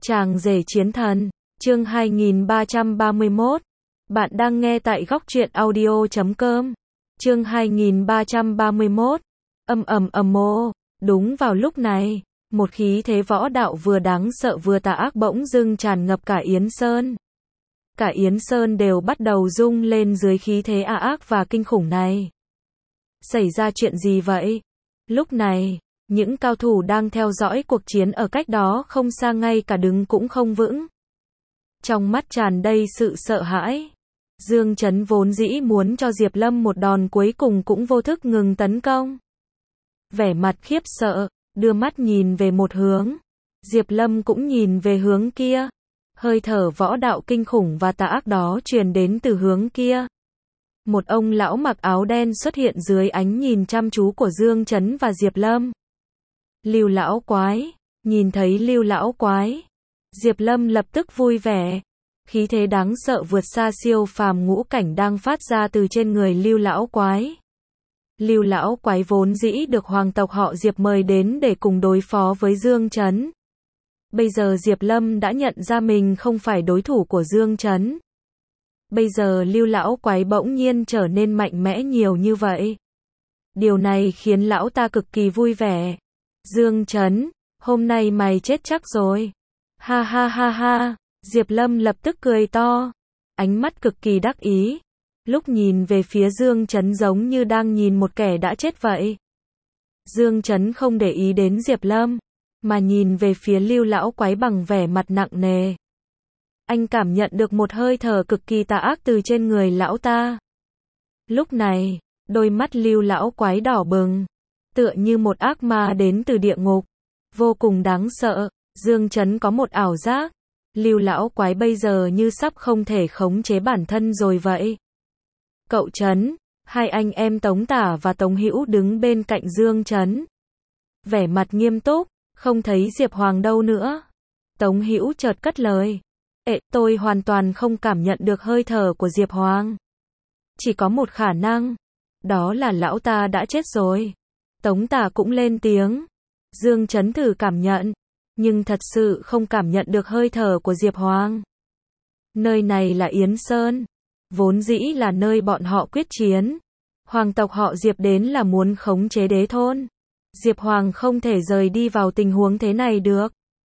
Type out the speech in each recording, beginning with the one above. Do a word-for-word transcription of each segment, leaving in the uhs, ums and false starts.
Chàng rể chiến thần, chương hai nghìn ba trăm ba mươi mốt. Bạn đang nghe tại góc truyện audio chấm com. Chương hai nghìn ba trăm ba mươi mốt. Ầm ầm ầm ồ, đúng vào lúc này, một khí thế võ đạo vừa đáng sợ vừa tà ác bỗng dưng tràn ngập cả Yến Sơn. Cả Yến Sơn đều bắt đầu rung lên dưới khí thế a ác và kinh khủng này. Xảy ra chuyện gì vậy? Lúc này, những cao thủ đang theo dõi cuộc chiến ở cách đó không xa ngay cả đứng cũng không vững. Trong mắt tràn đầy sự sợ hãi. Dương Chấn vốn dĩ muốn cho Diệp Lâm một đòn cuối cùng cũng vô thức ngừng tấn công. Vẻ mặt khiếp sợ, đưa mắt nhìn về một hướng. Diệp Lâm cũng nhìn về hướng kia. Hơi thở võ đạo kinh khủng và tà ác đó truyền đến từ hướng kia. Một ông lão mặc áo đen xuất hiện dưới ánh nhìn chăm chú của Dương Chấn và Diệp Lâm. Lưu lão quái, nhìn thấy Lưu lão quái, Diệp Lâm lập tức vui vẻ. Khí thế đáng sợ vượt xa siêu phàm ngũ cảnh đang phát ra từ trên người Lưu lão quái. Lưu lão quái vốn dĩ được hoàng tộc họ Diệp mời đến để cùng đối phó với Dương Chấn. Bây giờ Diệp Lâm đã nhận ra mình không phải đối thủ của Dương Chấn. Bây giờ Lưu lão quái bỗng nhiên trở nên mạnh mẽ nhiều như vậy. Điều này khiến lão ta cực kỳ vui vẻ. Dương Chấn, hôm nay mày chết chắc rồi. Ha ha ha ha, Diệp Lâm lập tức cười to. Ánh mắt cực kỳ đắc ý. Lúc nhìn về phía Dương Chấn giống như đang nhìn một kẻ đã chết vậy. Dương Chấn không để ý đến Diệp Lâm, mà nhìn về phía Lưu lão quái bằng vẻ mặt nặng nề. Anh cảm nhận được một hơi thở cực kỳ tà ác từ trên người lão ta. Lúc này, đôi mắt Lưu lão quái đỏ bừng, tựa như một ác ma đến từ địa ngục, vô cùng đáng sợ. Dương Chấn có một ảo giác, Lưu lão quái bây giờ như sắp không thể khống chế bản thân rồi vậy. Cậu Chấn, hai anh em Tống Tả và Tống Hữu đứng bên cạnh Dương Chấn. Vẻ mặt nghiêm túc, không thấy Diệp Hoàng đâu nữa. Tống Hữu chợt cất lời. Ệ, tôi hoàn toàn không cảm nhận được hơi thở của Diệp Hoàng. Chỉ có một khả năng, đó là lão ta đã chết rồi. Tống Tả cũng lên tiếng. Dương Chấn thử cảm nhận, nhưng thật sự không cảm nhận được hơi thở của Diệp Hoàng. Nơi này là Yến Sơn, vốn dĩ là nơi bọn họ quyết chiến. Hoàng tộc họ Diệp đến là muốn khống chế đế thôn. Diệp Hoàng không thể rời đi vào tình huống thế này được.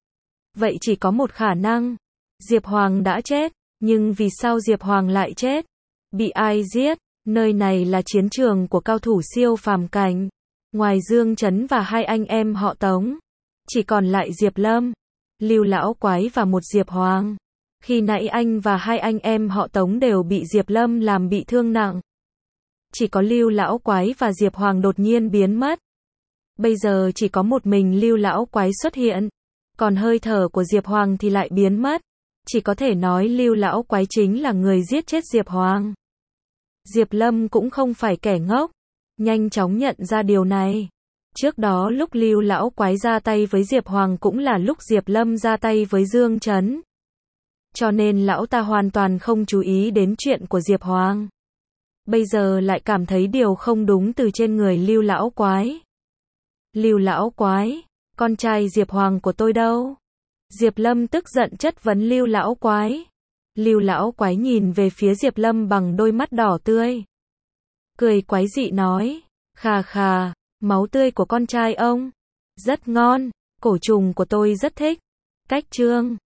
Vậy chỉ có một khả năng. Diệp Hoàng đã chết, nhưng vì sao Diệp Hoàng lại chết? Bị ai giết? Nơi này là chiến trường của cao thủ siêu phàm cảnh. Ngoài Dương Chấn và hai anh em họ Tống, chỉ còn lại Diệp Lâm, Lưu lão quái và một Diệp Hoàng. Khi nãy anh và hai anh em họ Tống đều bị Diệp Lâm làm bị thương nặng. Chỉ có Lưu lão quái và Diệp Hoàng đột nhiên biến mất. Bây giờ chỉ có một mình Lưu lão quái xuất hiện, còn hơi thở của Diệp Hoàng thì lại biến mất. Chỉ có thể nói Lưu lão quái chính là người giết chết Diệp Hoàng. Diệp Lâm cũng không phải kẻ ngốc, nhanh chóng nhận ra điều này. Trước đó lúc Lưu lão quái ra tay với Diệp Hoàng cũng là lúc Diệp Lâm ra tay với Dương Chấn. Cho nên lão ta hoàn toàn không chú ý đến chuyện của Diệp Hoàng. Bây giờ lại cảm thấy điều không đúng từ trên người Lưu lão quái. Lưu lão quái, con trai Diệp Hoàng của tôi đâu? Diệp Lâm tức giận chất vấn Lưu lão quái. Lưu lão quái nhìn về phía Diệp Lâm bằng đôi mắt đỏ tươi. Cười quái dị nói, khà khà, máu tươi của con trai ông rất ngon, cổ trùng của tôi rất thích. Cách chương